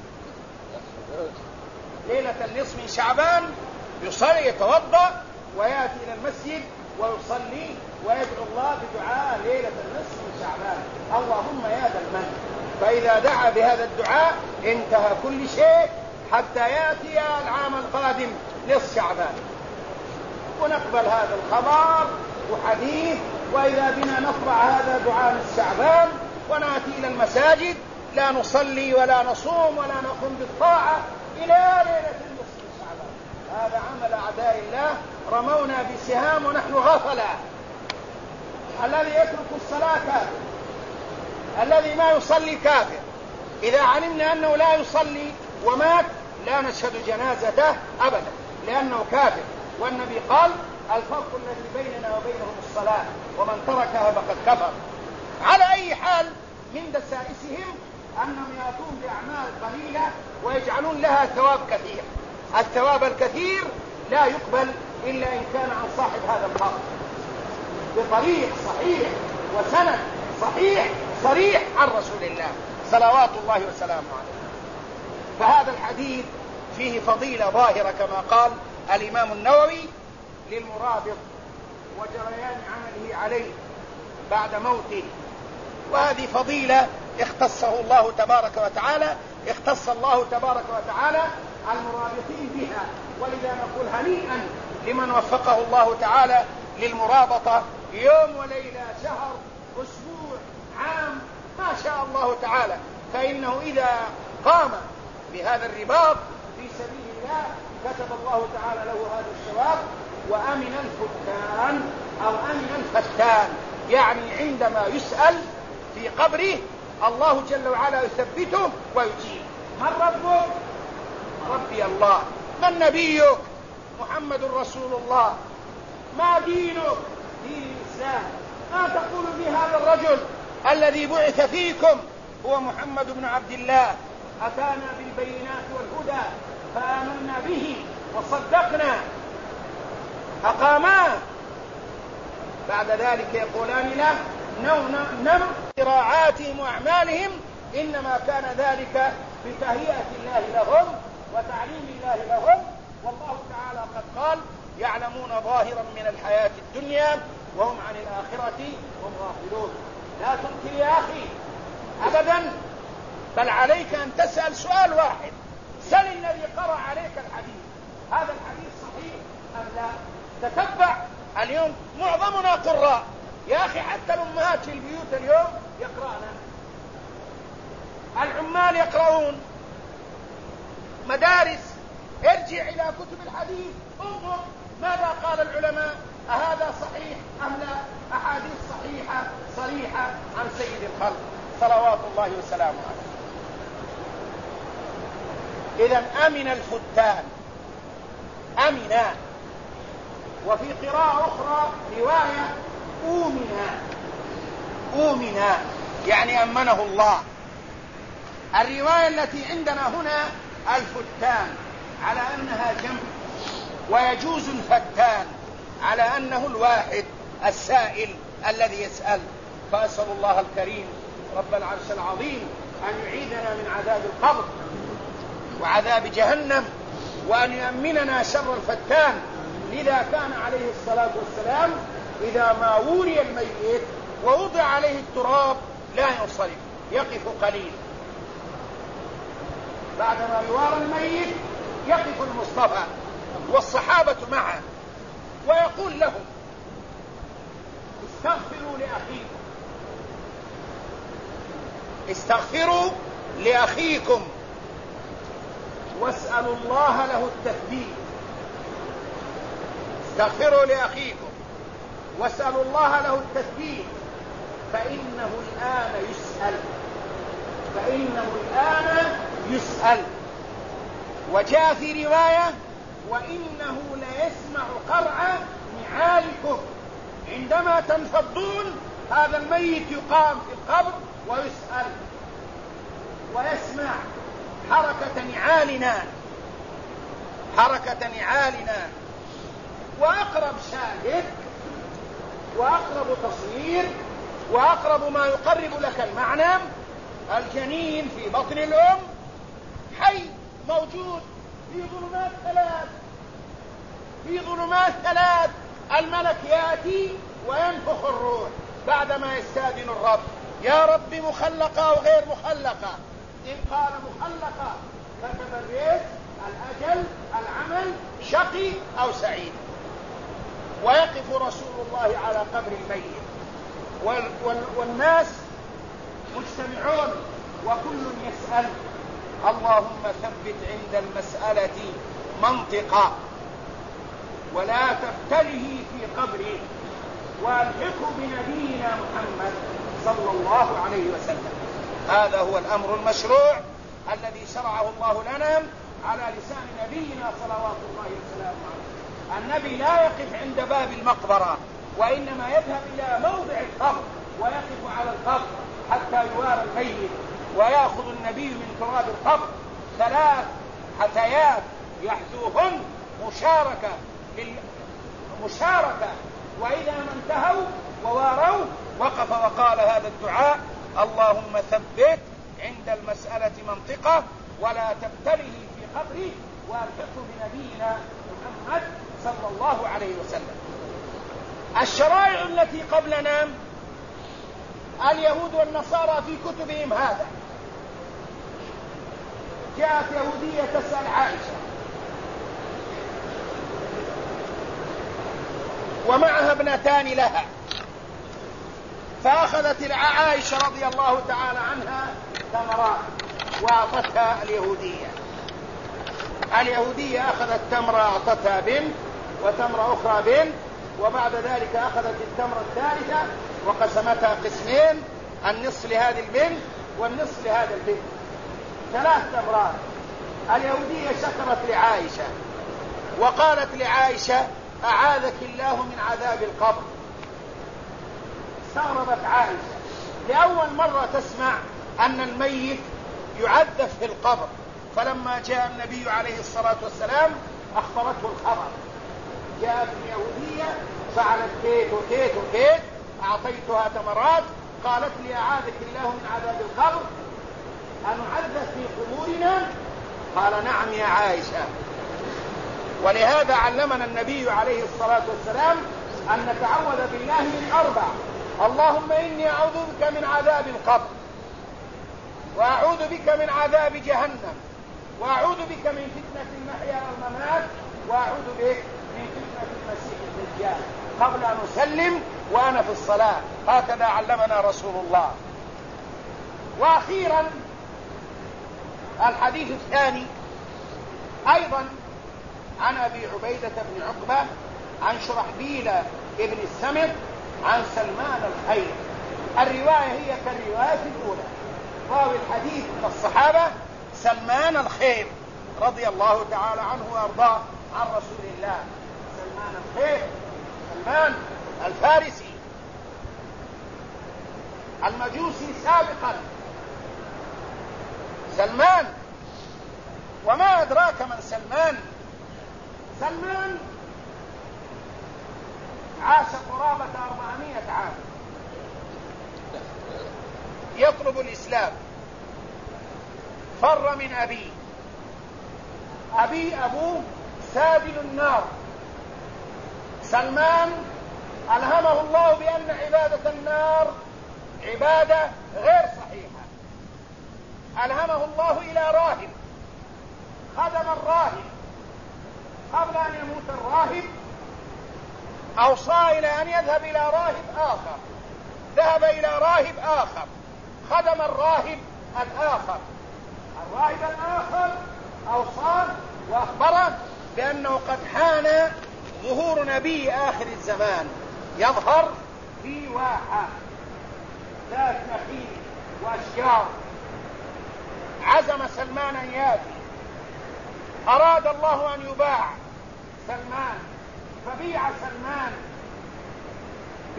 ليلة النصف من شعبان يصلي يتوضأ ويأتي إلى المسجد ويصلي ويدعو الله بدعاء ليلة النصف من شعبان، اللهم يا ذا المن. فإذا دعا بهذا الدعاء انتهى كل شيء حتى يأتي العام القادم نصف شعبان، ونقبل هذا الخبر وحديث، وإذا بنا نطبع هذا دعاء نصف شعبان ونأتي إلى المساجد لا نصلي ولا نصوم ولا نقوم بالطاعة إلى ليلة النصف من شعبان. هذا عمل أعداء الله، رمونا بسهام ونحن غفلا. الذي يترك الصلاة كافر، الذي ما يصلي كافر. إذا علمنا أنه لا يصلي ومات لا نشهد جنازته أبدا لأنه كافر، والنبي قال الفرق الذي بيننا وبينهم الصلاة ومن تركها فقد كفر. على أي حال من دسائسهم أنهم يأتون بأعمال قليلة ويجعلون لها ثواب كثير. الثواب الكثير لا يقبل إلا إن كان عن صاحب هذا القبر بطريق صحيح وسند صحيح صريح عن رسول الله صلوات الله وسلامه عليه. فهذا الحديث فيه فضيلة ظاهرة كما قال الإمام النووي للمرابط وجريان عمله عليه بعد موته، وهذه فضيلة اختص الله تبارك وتعالى المرابطين بها، ولذا نقول هنيئا لمن وفقه الله تعالى للمرابطة يوم وليلة شهر أسبوع عام ما شاء الله تعالى، فإنه إذا قام بهذا الرباط في سبيل الله كتب الله تعالى له هذا الثواب. وأمن الفتان أو أمن الفتان يعني عندما يسأل في قبره الله جل وعلا يثبته ويجيب. من ربك؟ ربي الله. من نبيك؟ محمد رسول الله. ما دينك؟ دين الإسلام. ما تقول في هذا الرجل الذي بعث فيكم هو محمد بن عبد الله أتانا بالبينات والهدى فآمنا به وصدقنا أقاما. بعد ذلك يقولان له نم قراءاتهم وأعمالهم إنما كان ذلك بتهيئة الله لهم وتعليم الله لهم، والله تعالى قد قال يعلمون ظاهرا من الحياة الدنيا وهم عن الآخرة هم غافلون. لا تنكر يا أخي أبدا، بل عليك أن تسأل سؤال واحد، سل الذي قرأ عليك الحديث هذا الحديث صحيح أم لا؟ تتبع. اليوم معظمنا قراء يا أخي، حتى الأمهات في البيوت اليوم يقرأنا، العمال يقرؤون، مدارس ارجع إلى كتب الحديث انظر ماذا قال العلماء، أهذا صحيح أم لا؟ أحاديث صحيحة صريحة عن سيد الخلق صلوات الله وسلامه عليه. إذن أمن الفتان، أمنا. وفي قراءة أخرى رواية أومنا يعني أمنه الله. الرواية التي عندنا هنا الفتان على أنها جمع، ويجوز الفتان على أنه الواحد السائل الذي يسأل. فأسأل الله الكريم رب العرش العظيم أن يعيذنا من عذاب القبر وعذاب جهنم، وأن يؤمننا شر الفتان. لذا كان عليه الصلاة والسلام إذا ما وري الميت ووضع عليه التراب لا ينصرف، يقف قليل. بعدما يوارى الميت يقف المصطفى والصحابة معه ويقول لهم استغفروا لأخيكم واسألوا الله له التثبيت. استغفروا لأخيكم واسألوا الله له التثبيت فإنه الآن يسأل. وجاء في رواية وإنه ليسمع قرع نعالكم. عندما تنفضون هذا الميت يقام في القبر ويسأل. ويسمع حركة نعالنا. وأقرب شاهد وأقرب تصوير وأقرب ما يقرب لك المعنى الجنين في بطن الأم حي موجود في ظلمات ثلاث. الملك يأتي وينفخ الروح بعدما يستأذن الرب: يا رب مخلقة أو غير مخلقة؟ إن قال مخلقة كتب الرزق، الأجل، العمل، شقي أو سعيد. ويقف رسول الله على قبر الميت والناس مجتمعون وكل يسأل: اللهم ثبت عند المسألة منطقا ولا تبتله في قبره والحقه بنبينا محمد صلى الله عليه وسلم. هذا هو الأمر المشروع الذي شرعه الله لنا على لسان نبينا صلوات الله وسلامه عليه. النبي لا يقف عند باب المقبرة، وإنما يذهب إلى موضع القبر ويقف على القبر حتى يوارى الميت، ويأخذ النبي من تراب القبر 3 حثيات يحثوهن مشاركة. وإذا ما انتهوا وواروا وقف وقال هذا الدعاء: اللهم ثبت عند المسألة منطقة ولا تبتله في قبره والحقه بنبينا محمد صلى الله عليه وسلم. الشرائع التي قبلنا اليهود والنصارى في كتبهم هذا. جاءت يهودية تسأل عائشة ومعها ابنتان لها، فأخذت عائشة رضي الله تعالى عنها تمرات وأعطتها اليهودية أخذت تمرة أعطتها بنت وتمرة أخرى بنت، وبعد ذلك أخذت التمرة الثالثة وقسمتها قسمين، النصف لهذه البنت والنصف لهذا البنت، 3 تمرات. اليهودية شكرت لعائشة وقالت لعائشة: أعاذك الله من عذاب القبر. استغربت عائشة، لأول مرة تسمع أن الميت يعذب في القبر، فلما جاء النبي عليه الصلاة والسلام أخبرته الخبر. جاءت اليهودية فعلت كيت وكيت وكيت، أعطيتها تمرات، قالت لي: أعاذك الله من عذاب القبر، أنعذب في قبورنا؟ قال: نعم يا عائشة. ولهذا علمنا النبي عليه الصلاة والسلام أن نتعوذ بالله من 4: اللهم إني أعوذ بك من عذاب القبر، وأعوذ بك من عذاب جهنم، وأعوذ بك من فتنة المحيا والممات، وأعوذ بك من فتنة المسيح الدجال، قبل أن أسلم وأنا في الصلاة. هكذا علمنا رسول الله. وأخيرا الحديث الثاني أيضا عن أبي عبيدة بن عقبة عن شرحبيل ابن السمط عن سلمان الخير. الرواية هي كالرواية الأولى. راوي الحديث من الصحابة سلمان الخير رضي الله تعالى عنه وأرضاه عن رسول الله. سلمان الخير، سلمان الفارسي المجوسي سابقا. سلمان، وما أدراك من سلمان؟ سلمان عاش قرابة 400 عام يطلب الإسلام. فر من أبوه سابل النار. سلمان ألهمه الله بأن عبادة النار عبادة غير صحيحة. ألهمه الله إلى راهب، خدم الراهب. قبل أن يموت الراهب أوصى إلى أن يذهب إلى راهب آخر. ذهب إلى راهب آخر، خدم الراهب الآخر. الراهب الآخر أوصاه وأخبره بأنه قد حان ظهور نبي آخر الزمان يظهر في واحة ذات نخيل وأشجار. عزم سلمان أن يأتي. أراد الله أن يباع سلمان، فبيع سلمان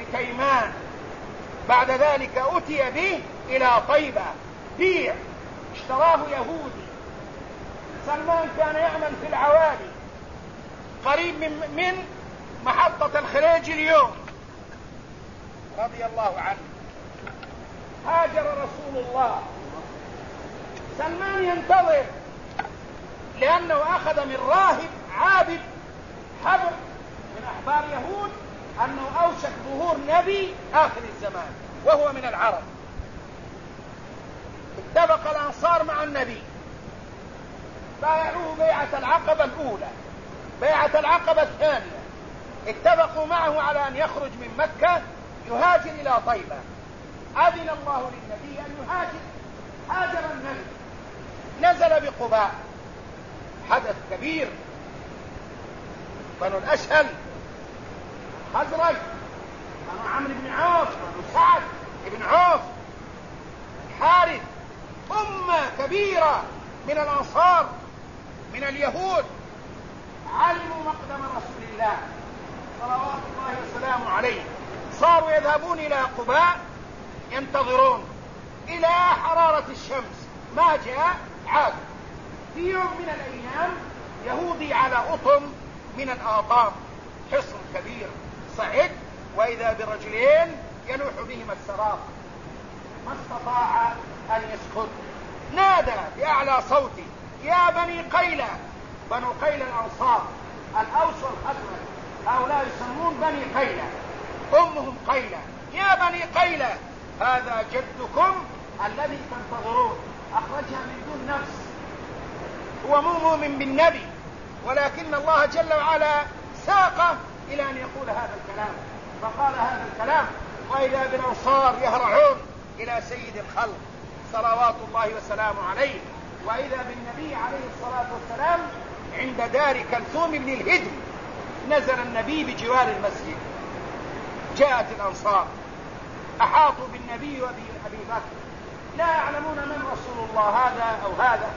بكيمان. بعد ذلك أتي به إلى طيبة، بيع، اشتراه يهودي. سلمان كان يعمل في العوالي قريب من محطة الخليج اليوم رضي الله عنه. هاجر رسول الله، سلمان ينتظر لأنه أخذ من راهب عابد حبر من أحبار يهود أنه أوشك ظهور نبي آخر الزمان وهو من العرب. اتفق الأنصار مع النبي، بايعوه بيعة العقبة الأولى، بيعة العقبة الثانية اتفقوا معه على أن يخرج من مكة يهاجر إلى طيبة. أذن الله للنبي أن يهاجر، هاجر النبي، نزل بقباء. حدث كبير، بنو الأشهل، خزرج، بنو عمرو بن عوف، بنو سعد بن عوف، الحارث، أمة كبيرة من الأنصار من اليهود علموا مقدم رسول الله صلوات الله وسلامه عليه، صاروا يذهبون إلى قباء ينتظرون إلى حرارة الشمس. ما جاء عاد. في يوم من الأيام يهودي على أطم من الآطام، حصن كبير، صعد وإذا برجلين يلوح بهما السراب، ما استطاع أن يسكت، نادى بأعلى صوته: يا بني قيلة. بنو قيلة الأنصار، الأوس والخزرج، هؤلاء يسمون بني قيلة، أمهم قيلة. يا بني قيلة، هذا جدكم الذي تنتظرون، أخرجها من دون نفس، هو مو مؤمن بالنبي، ولكن الله جل وعلا ساقه إلى أن يقول هذا الكلام، فقال هذا الكلام. وإذا بالأنصار يهرعون إلى سيد الخلق صلوات الله وسلامه عليه، وإذا بالنبي عليه الصلاة والسلام عند دار كلثوم بن الهدم. نزل النبي بجوار المسجد، جاءت الأنصار أحاطوا بالنبي وبأبي بكر، لا يعلمون من رسول الله، هذا أو هذا،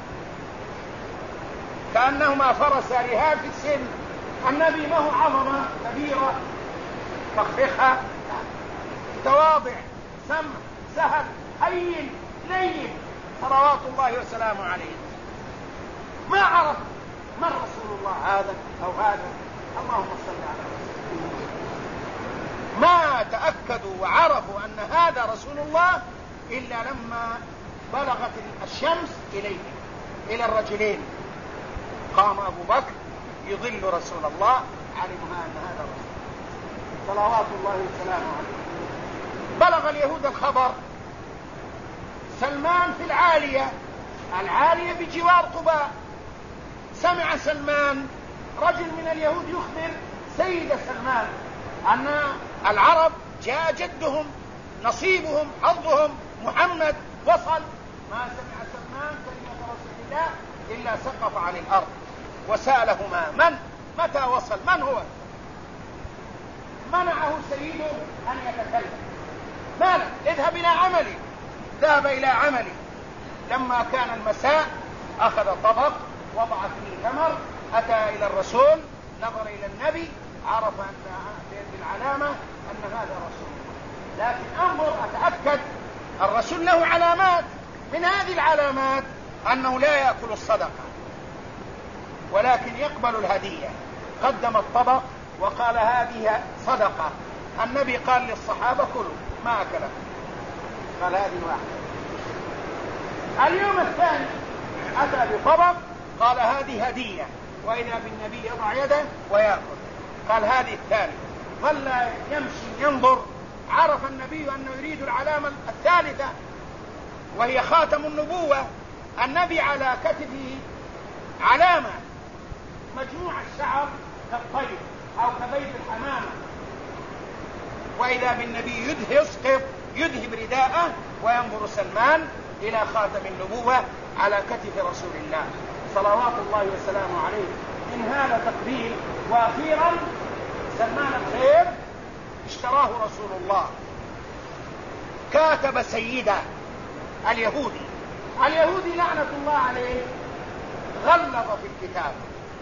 كأنهما فرس رهاب في السن. النبي ما هو عظمة كبيرة فخفخة، تواضع، سمع، سهل، هين، لين، صلوات الله وسلامه عليه. ما عرف من رسول الله، هذا أو هذا. اللهم صل على رسول الله. ما تأكدوا وعرفوا أن هذا رسول الله إلا لما بلغت الشمس إليه، إلى الرجلين. قام أبو بكر يظل رسول الله، علمها أن هذا رسول صلوات الله وسلامه عليه. بلغ اليهود الخبر، سلمان في العالية بجوار قباء. سمع سلمان رجل من اليهود يخبر سيد سلمان أن العرب جاء جدهم، نصيبهم، حظهم، محمد وصل. ما سمع سلمان كلمة رسول الله إلا سقط عن الأرض وسألهما: متى وصل؟ من هو؟ منعه سيده أن يتكلم. ماذا؟ اذهب إلى عملي. ذهب إلى عملي. لما كان المساء أخذ طبق وضع فيه تمر، أتى إلى الرسول، نظر إلى النبي، عرف بالعلامة أن هذا رسول. لكن أنظر أتأكد، الرسول له علامات، من هذه العلامات أنه لا يأكل الصدقة ولكن يقبل الهدية. قدم الطبق وقال: هذه صدقة. النبي قال للصحابة: كلوا، ما أكله. قال: هذه واحدة. اليوم الثاني أتى بطبق، قال: هذه هدية. وإذا بالنبي يضع يده ويأكل. قال: هذه الثالثة. ظل يمشي ينظر، عرف النبي أنه يريد العلامة الثالثة وهي خاتم النبوة. النبي على كتفه علامة، مجموع الشعر كالطير أو كبيت الحمامة. وإذا بالنبي يذهب رداءه، وينظر سلمان إلى خاتم النبوة على كتف رسول الله صلوات الله وسلامه عليه. إن هذا تقدير. وأخيرا سلمان الخير اشتراه رسول الله، كاتب سيده اليهودي لعنة الله عليه، غلظ في الكتاب،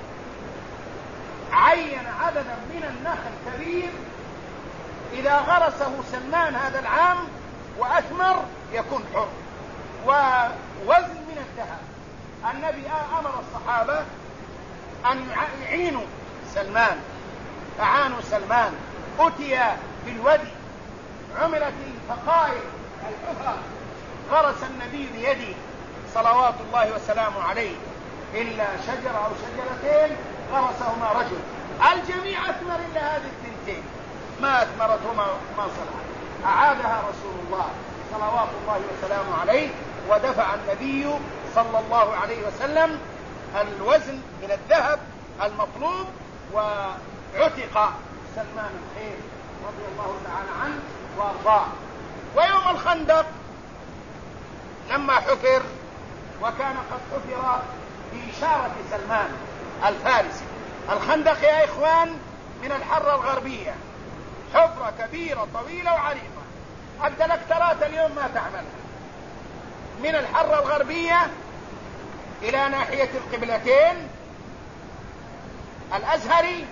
عين عددا من النخل كبير إذا غرسه سلمان هذا العام وأثمر يكون حر. ووزن من الذهب. النبي أمر الصحابة أن يعينوا سلمان، أعانوا سلمان. أتي بالودي، عملت الفقائر الحفر، غرس النبي بيده صلوات الله وسلامه عليه، إلا شجرة أو شجرتين غرسهما رجل. الجميع أثمر إلا هذه الثنتين، ما أثمرتهما ما صلح. أعادها رسول الله صلوات الله وسلامه عليه، ودفع النبي صلى الله عليه وسلم الوزن من الذهب المطلوب، وعتق سلمان الخير رضي الله تعالى عنه وارضاه. ويوم الخندق لما حفر، وكان قد حفر بإشارة سلمان الفارسي. الخندق يا إخوان من الحرة الغربية، حفرة كبيرة طويلة وعريضة، الدلكترات اليوم ما تعملها. من الحرة الغربية إلى ناحية القبلتين الأزهري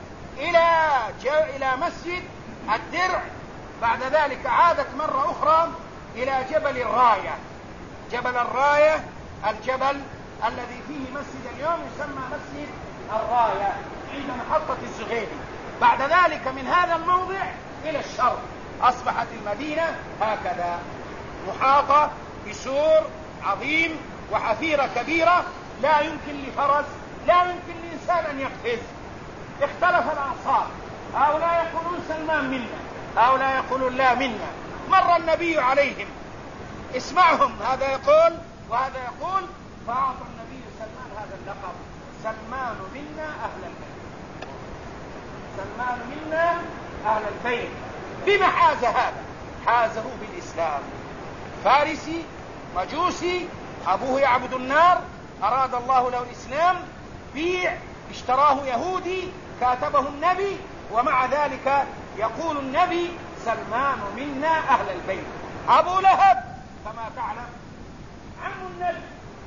إلى مسجد الدرع. بعد ذلك عادت مرة أخرى إلى جبل الراية. جبل الراية الجبل الذي فيه مسجد اليوم يسمى مسجد الراية عند محطة الزغيري. بعد ذلك من هذا الموضع إلى الشرق أصبحت المدينة هكذا، محاطة بسور عظيم وحفيرة كبيرة، لا يمكن لفرس، لا يمكن لإنسان أن يقفز. اختلف الأنصار، هؤلاء يقولون سلمان منا، هؤلاء يقولون لا منا. مر النبي عليهم، اسمعهم، هذا يقول وهذا يقول، فأعطى النبي سلمان هذا اللقب: سلمان منا أهل البيت. سلمان منا أهل البيت. بما حاز هذا؟ حازه بالإسلام. فارسي مجوسي، أبوه يعبد النار، أراد الله له الإسلام، بيع، اشتراه يهودي، كاتبه النبي، ومع ذلك يقول النبي: سلمان منا أهل البيت. أبو لهب كما تعلم عم النبي،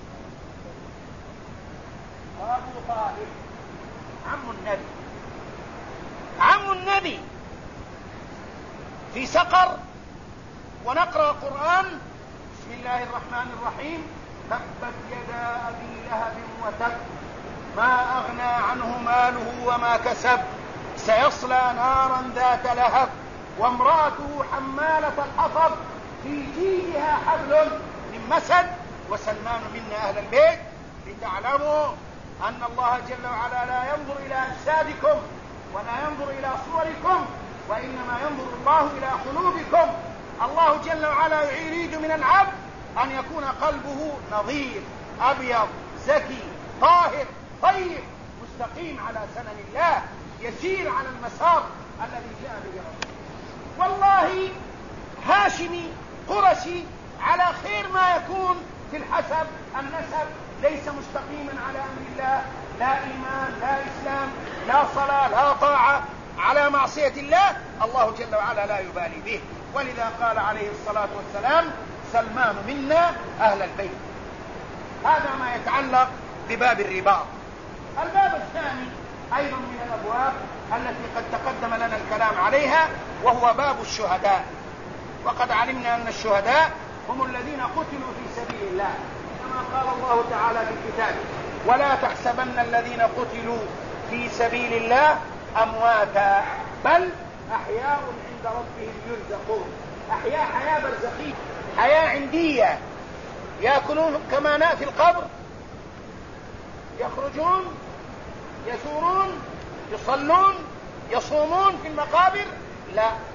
وأبو طالب عم النبي في سقر. ونقرأ القرآن: بسم الله الرحمن الرحيم: تبت يدا أبي لهب وتب، ما أغنى عنه ماله وما كسب، سيصلى نارا ذات لهب، وامرأته حمالة الحطب، في جيدها حبل من مسد. وسلمان منا أهل البيت، لتعلموا أن الله جل وعلا لا ينظر إلى أجسادكم ولا ينظر إلى صوركم، وإنما ينظر الله إلى قلوبكم. الله جل وعلا يريد من العبد أن يكون قلبه نظيف أبيض زكي طاهر طيب مستقيم على سنن الله، يسير على المسار الذي جاء به ربه. والله هاشمي قرشي على خير ما يكون في الحسب النسب، ليس مستقيما على أمر الله، لا إيمان لا إسلام لا صلاة لا طاعة، على معصية الله، الله جل وعلا لا يبالي به. ولذا قال عليه الصلاة والسلام: سلمان منا أهل البيت. هذا ما يتعلق بباب الرباط. الباب الثاني أيضا من الأبواب التي قد تقدم لنا الكلام عليها، وهو باب الشهداء. وقد علمنا أن الشهداء هم الذين قتلوا في سبيل الله، كما قال الله تعالى في كتابه: ولا تحسبن الذين قتلوا في سبيل الله أمواتا بل أحياء عند ربهم يرزقون. أحياء، حياة برزخية، حياة عندية، يأكلون كما في القبر، يخرجون يزورون يصلون يصومون في المقابر، لا،